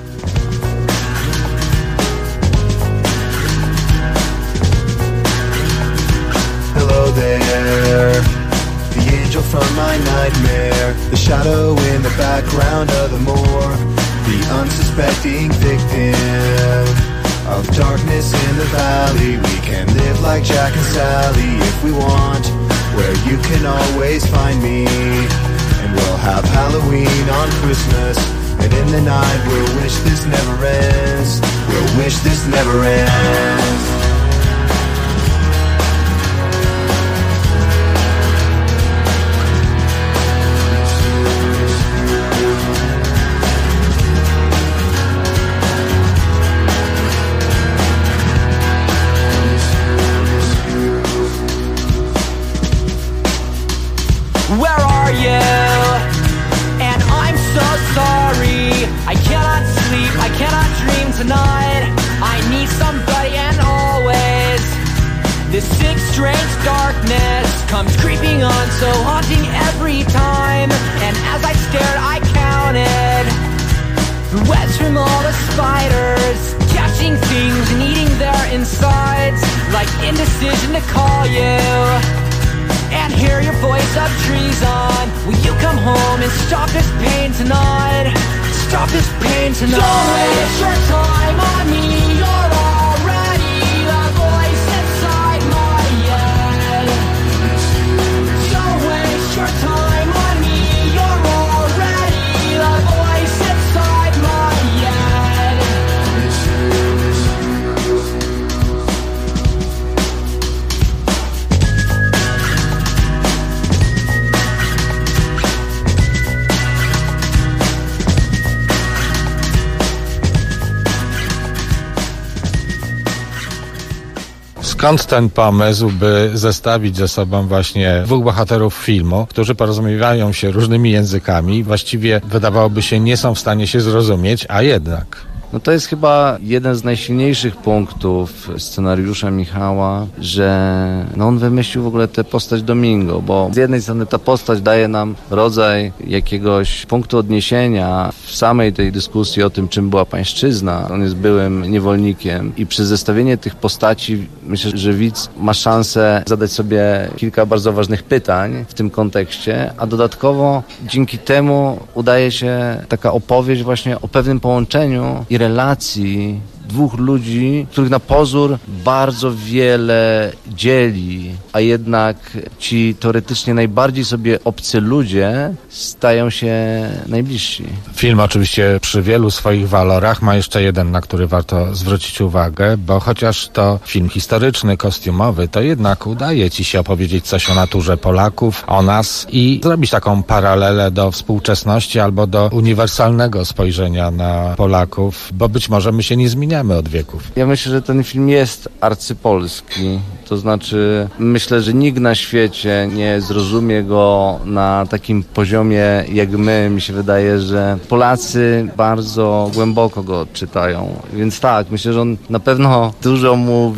Hello there, the angel from my nightmare, the shadow in the background of the morgue, the unsuspecting victim of darkness in the valley. We can live like Jack and Sally if we want, where you can always find me. And we'll have Halloween on Christmas, and in the night we'll wish this never ends. We'll wish this never ends. tonight. I need somebody and always. This sick, strange darkness comes creeping on, so haunting every time. And as I stared, I counted the webs from all the spiders, catching things and eating their insides, like indecision to call you and hear your voice of treason. Will you come home and stop this pain tonight? Stop this pain tonight. Don't waste your time on me. You're already the voice inside my head. Don't waste your time on me. You're already the voice inside my head. Skąd ten pomysł, by zestawić ze sobą właśnie dwóch bohaterów filmu, którzy porozumiewają się różnymi językami, właściwie wydawałoby się nie są w stanie się zrozumieć, a jednak... No to jest chyba jeden z najsilniejszych punktów scenariusza Michała, że on wymyślił w ogóle tę postać Domingo, bo z jednej strony ta postać daje nam rodzaj jakiegoś punktu odniesienia w samej tej dyskusji o tym, czym była pańszczyzna. On jest byłym niewolnikiem i przez zestawienie tych postaci myślę, że widz ma szansę zadać sobie kilka bardzo ważnych pytań w tym kontekście, a dodatkowo dzięki temu udaje się taka opowieść właśnie o pewnym połączeniu i relacji dwóch ludzi, których na pozór bardzo wiele dzieli, a jednak ci teoretycznie najbardziej sobie obcy ludzie stają się najbliżsi. Film oczywiście przy wielu swoich walorach ma jeszcze jeden, na który warto zwrócić uwagę, bo chociaż to film historyczny, kostiumowy, to jednak udaje ci się opowiedzieć coś o naturze Polaków, o nas i zrobić taką paralelę do współczesności albo do uniwersalnego spojrzenia na Polaków, bo być może my się nie zmieniamy od wieków. Ja myślę, że ten film jest arcypolski. To znaczy, myślę, że nikt na świecie nie zrozumie go na takim poziomie jak my. Mi się wydaje, że Polacy bardzo głęboko go czytają. Więc tak, myślę, że on na pewno dużo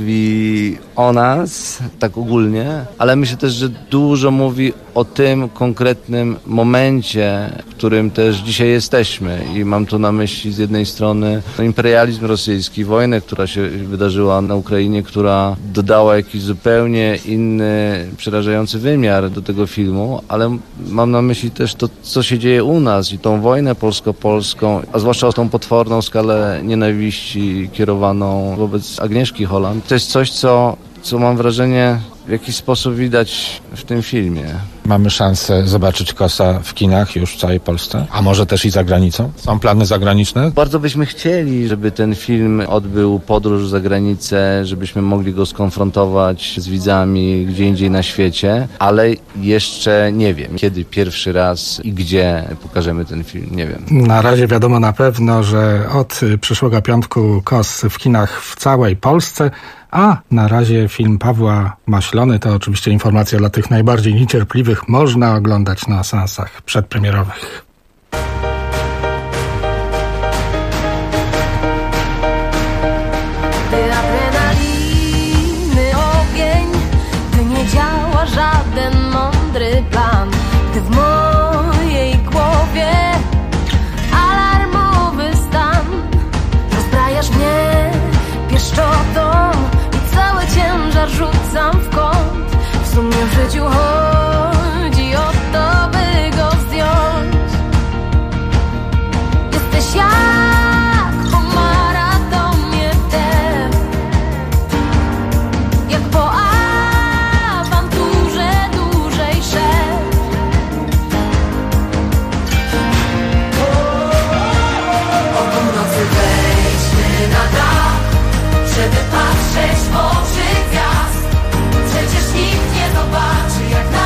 mówi o nas, tak ogólnie, ale myślę też, że dużo mówi o tym konkretnym momencie, w którym też dzisiaj jesteśmy. I mam tu na myśli z jednej strony imperializm rosyjski, wojnę, która się wydarzyła na Ukrainie, która dodała jakiś zupełnie inny, przerażający wymiar do tego filmu, ale mam na myśli też to, co się dzieje u nas i tą wojnę polsko-polską, a zwłaszcza tą potworną skalę nienawiści kierowaną wobec Agnieszki Holland. To jest coś, co mam wrażenie w jakiś sposób widać w tym filmie. Mamy szansę zobaczyć Kosa w kinach już w całej Polsce, a może też i za granicą? Są plany zagraniczne? Bardzo byśmy chcieli, żeby ten film odbył podróż za granicę, żebyśmy mogli go skonfrontować z widzami gdzie indziej na świecie, ale jeszcze nie wiem, kiedy pierwszy raz i gdzie pokażemy ten film, nie wiem. Na razie wiadomo na pewno, że od przyszłego piątku Kos w kinach w całej Polsce, a na razie film Pawła Maślony to oczywiście informacja dla tych najbardziej niecierpliwych. Można oglądać na seansach przedpremierowych. Gdy adrenaliny ogień, gdy nie działa żaden mądry plan, gdy w mojej głowie alarmowy stan, rozbrajasz mnie pieszczotą i cały ciężar rzucam w kąt. W sumie w życiu chodzi o to, by go zdjąć. Jesteś jak po maratonie wdech, jak po awanturze dłużej szedł. O północy wejdźmy na dach, żeby patrzeć w oczy gwiazd. Przecież nikt nie zobaczy, jak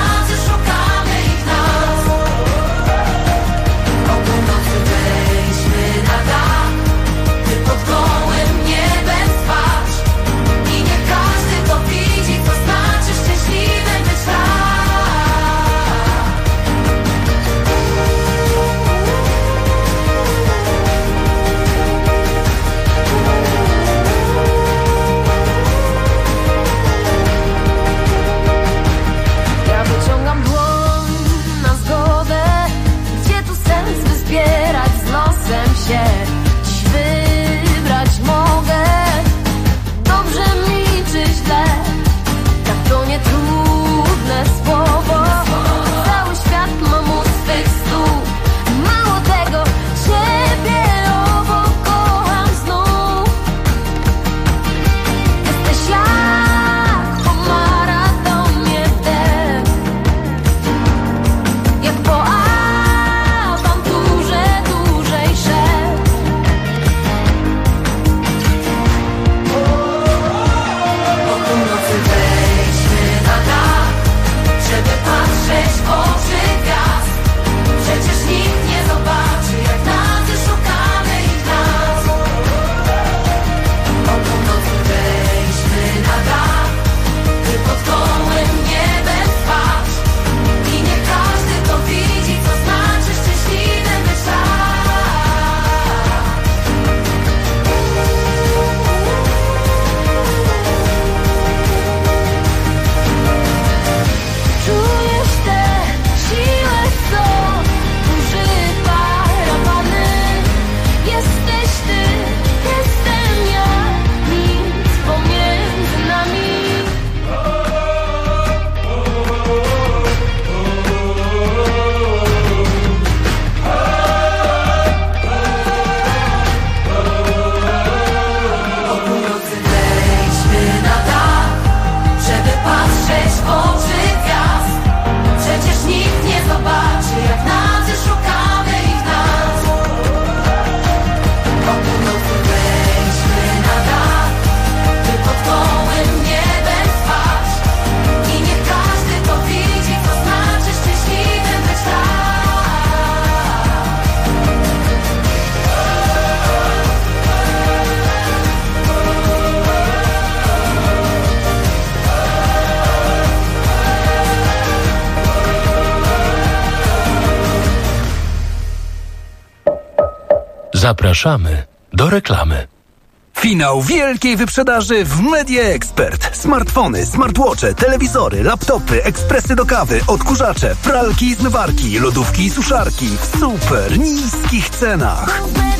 Zapraszamy do reklamy. Finał wielkiej wyprzedaży w Media Expert. Smartfony, smartwatche, telewizory, laptopy, ekspresy do kawy, odkurzacze, pralki i zmywarki, lodówki i suszarki w super niskich cenach.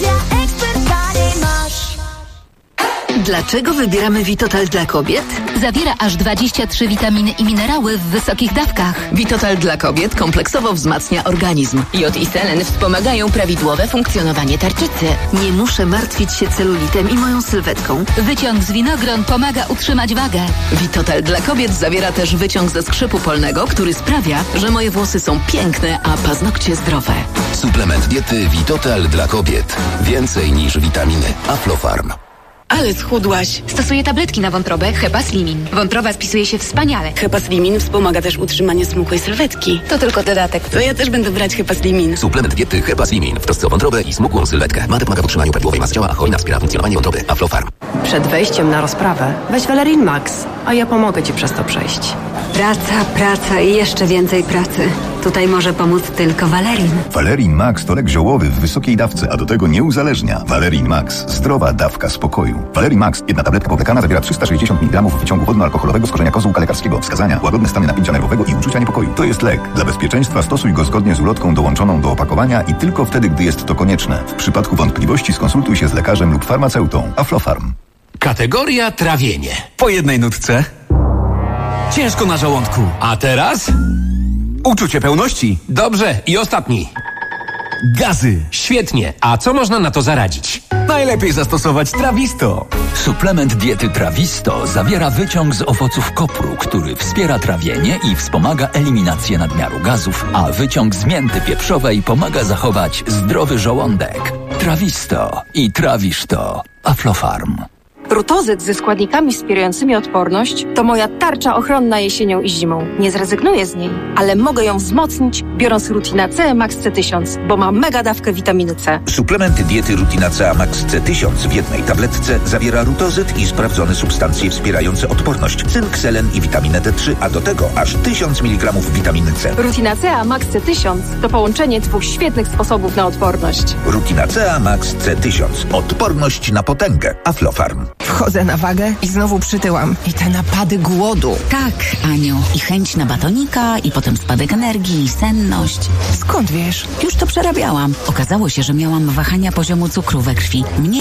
Dlaczego wybieramy Vitotal dla kobiet? Zawiera aż 23 witaminy i minerały w wysokich dawkach. Vitotal dla kobiet kompleksowo wzmacnia organizm. Jod i selen wspomagają prawidłowe funkcjonowanie tarczycy. Nie muszę martwić się celulitem i moją sylwetką. Wyciąg z winogron pomaga utrzymać wagę. Vitotal dla kobiet zawiera też wyciąg ze skrzypu polnego, który sprawia, że moje włosy są piękne, a paznokcie zdrowe. Suplement diety Vitotal dla kobiet. Więcej niż witaminy. Aflofarm. Ale schudłaś. Stosuję tabletki na wątrobę Hepaslimin. Wątroba spisuje się wspaniale. Hepaslimin wspomaga też utrzymanie smukłej sylwetki. To tylko dodatek. To ja też będę brać Hepaslimin. Suplement diety Hepaslimin w trosce o wątrobę i smukłą sylwetkę. Mate pomaga w utrzymaniu prawidłowej masy ciała, a cholina wspiera funkcjonowanie wątroby. Aflofarm. Przed wejściem na rozprawę weź Valerin Max, a ja pomogę Ci przez to przejść. Praca i jeszcze więcej pracy. Tutaj może pomóc tylko Valerin. Valerin Max to lek ziołowy w wysokiej dawce, a do tego nie uzależnia. Valerin Max. Zdrowa dawka spokoju. Valerin Max. Jedna tabletka powlekana zawiera 360 mg wyciągu wodno-alkoholowego z korzenia kozłka lekarskiego. Wskazania: łagodne stany napięcia nerwowego i uczucia niepokoju. To jest lek. Dla bezpieczeństwa stosuj go zgodnie z ulotką dołączoną do opakowania i tylko wtedy, gdy jest to konieczne. W przypadku wątpliwości skonsultuj się z lekarzem lub farmaceutą. Aflofarm. Kategoria trawienie. Po jednej nutce. Ciężko na żołądku. A teraz? Uczucie pełności. Dobrze, i ostatni. Gazy. Świetnie. A co można na to zaradzić? Najlepiej zastosować Trawisto. Suplement diety Trawisto zawiera wyciąg z owoców kopru, który wspiera trawienie i wspomaga eliminację nadmiaru gazów, a wyciąg z mięty pieprzowej pomaga zachować zdrowy żołądek. Trawisto i trawisz to. Aflofarm. Rutozyt ze składnikami wspierającymi odporność to moja tarcza ochronna jesienią i zimą. Nie zrezygnuję z niej, ale mogę ją wzmocnić, biorąc Rutina C Max C1000, bo ma mega dawkę witaminy C. Suplement diety Rutina C Max C1000 w jednej tabletce zawiera rutozyt i sprawdzone substancje wspierające odporność, cynk, selen i witaminę D3, a do tego aż 1000 mg witaminy C. Rutina C Max C1000 to połączenie dwóch świetnych sposobów na odporność. Rutina C Max C1000. Odporność na potęgę. Aflofarm. Wchodzę na wagę i znowu przytyłam. I te napady głodu. Tak, Aniu. I chęć na batonika, i potem spadek energii, i senność. Skąd wiesz? Już to przerabiałam. Okazało się, że miałam wahania poziomu cukru we krwi. Mnie